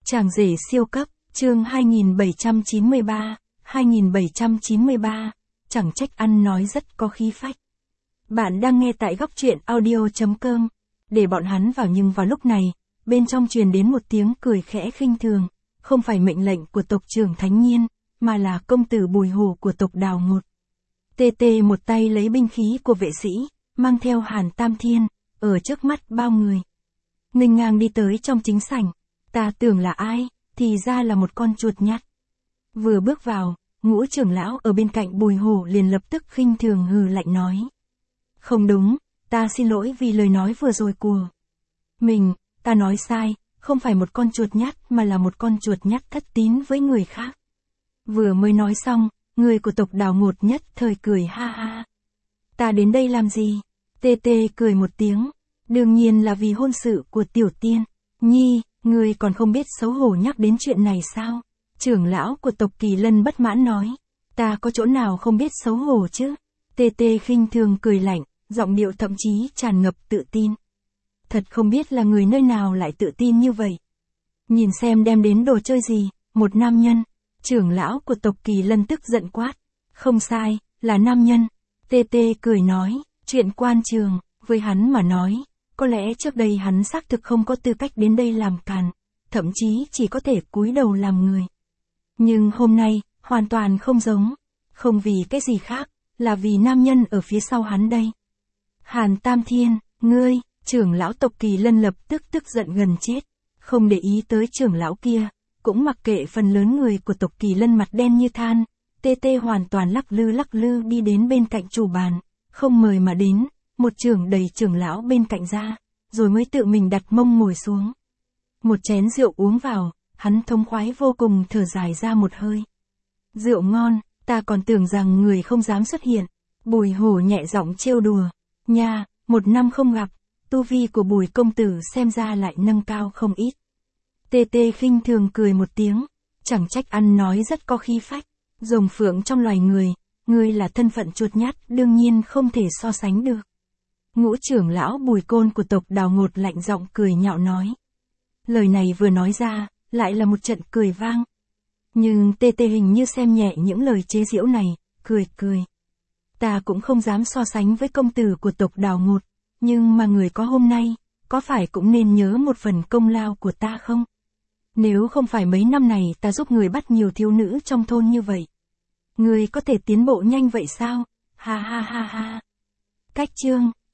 Chàng rể siêu cấp, chương 2793, chẳng trách ăn nói rất có khí phách. Bạn đang nghe tại góc truyện audio.com, để bọn hắn vào nhưng vào lúc này, bên trong truyền đến một tiếng cười khẽ khinh thường, không phải mệnh lệnh của tộc trưởng Thánh Nhiên, mà là công tử Bùi Hổ của tộc Đào Ngột. Tê Tê một tay lấy binh khí của vệ sĩ, mang theo Hàn Tam Thiên, ở trước mắt bao người. Nghênh ngang đi tới trong chính sảnh, ta tưởng là ai, thì ra là một con chuột nhắt. Vừa bước vào, Ngũ trưởng lão ở bên cạnh Bùi Hổ liền lập tức khinh thường hừ lạnh nói. Không đúng, ta xin lỗi vì lời nói vừa rồi của mình, ta nói sai, không phải một con chuột nhắt mà là một con chuột nhắt thất tín với người khác. Vừa mới nói xong, người của tộc Đào Ngột nhất thời cười ha ha. Ta đến đây làm gì? Tê Tê cười một tiếng, đương nhiên là vì hôn sự của Tiểu Tiên. Nhi, ngươi còn không biết xấu hổ nhắc đến chuyện này sao? Trưởng lão của tộc Kỳ Lân bất mãn nói. Ta có chỗ nào không biết xấu hổ chứ? Tê Tê khinh thường cười lạnh, giọng điệu thậm chí tràn ngập tự tin. Thật không biết là người nơi nào lại tự tin như vậy. Nhìn xem đem đến đồ chơi gì, một nam nhân. Trưởng lão của tộc Kỳ Lân tức giận quát. Không sai, là nam nhân. Tê Tê cười nói, chuyện quan trường, với hắn mà nói, có lẽ trước đây hắn xác thực không có tư cách đến đây làm càn, thậm chí chỉ có thể cúi đầu làm người. Nhưng hôm nay, hoàn toàn không giống, không vì cái gì khác, là vì nam nhân ở phía sau hắn đây. Hàn Tam Thiên, ngươi, trưởng lão tộc Kỳ Lân lập tức tức giận gần chết, không để ý tới trưởng lão kia, cũng mặc kệ phần lớn người của tộc Kỳ Lân mặt đen như than. Tê Tê hoàn toàn lắc lư đi đến bên cạnh chủ bàn, không mời mà đến, một trưởng đẩy trưởng lão bên cạnh ra, rồi mới tự mình đặt mông ngồi xuống. Một chén rượu uống vào, hắn thông khoái vô cùng thở dài ra một hơi. Rượu ngon, ta còn tưởng rằng người không dám xuất hiện. Bùi Hổ nhẹ giọng trêu đùa. Nha, một năm không gặp, tu vi của Bùi công tử xem ra lại nâng cao không ít. Tê Tê khinh thường cười một tiếng, chẳng trách ăn nói rất có khí phách. Rồng phượng trong loài người, ngươi là thân phận chuột nhắt đương nhiên không thể so sánh được. Ngũ trưởng lão Bùi Côn của tộc Đào Ngột lạnh giọng cười nhạo nói. Lời này vừa nói ra, lại là một trận cười vang. Nhưng Tê Tê hình như xem nhẹ những lời chế giễu này, cười. Ta cũng không dám so sánh với công tử của tộc Đào Ngột, nhưng mà người có hôm nay, có phải cũng nên nhớ một phần công lao của ta không? Nếu không phải mấy năm này ta giúp người bắt nhiều thiếu nữ trong thôn như vậy, người có thể tiến bộ nhanh vậy sao? Ha ha ha ha. Cách chương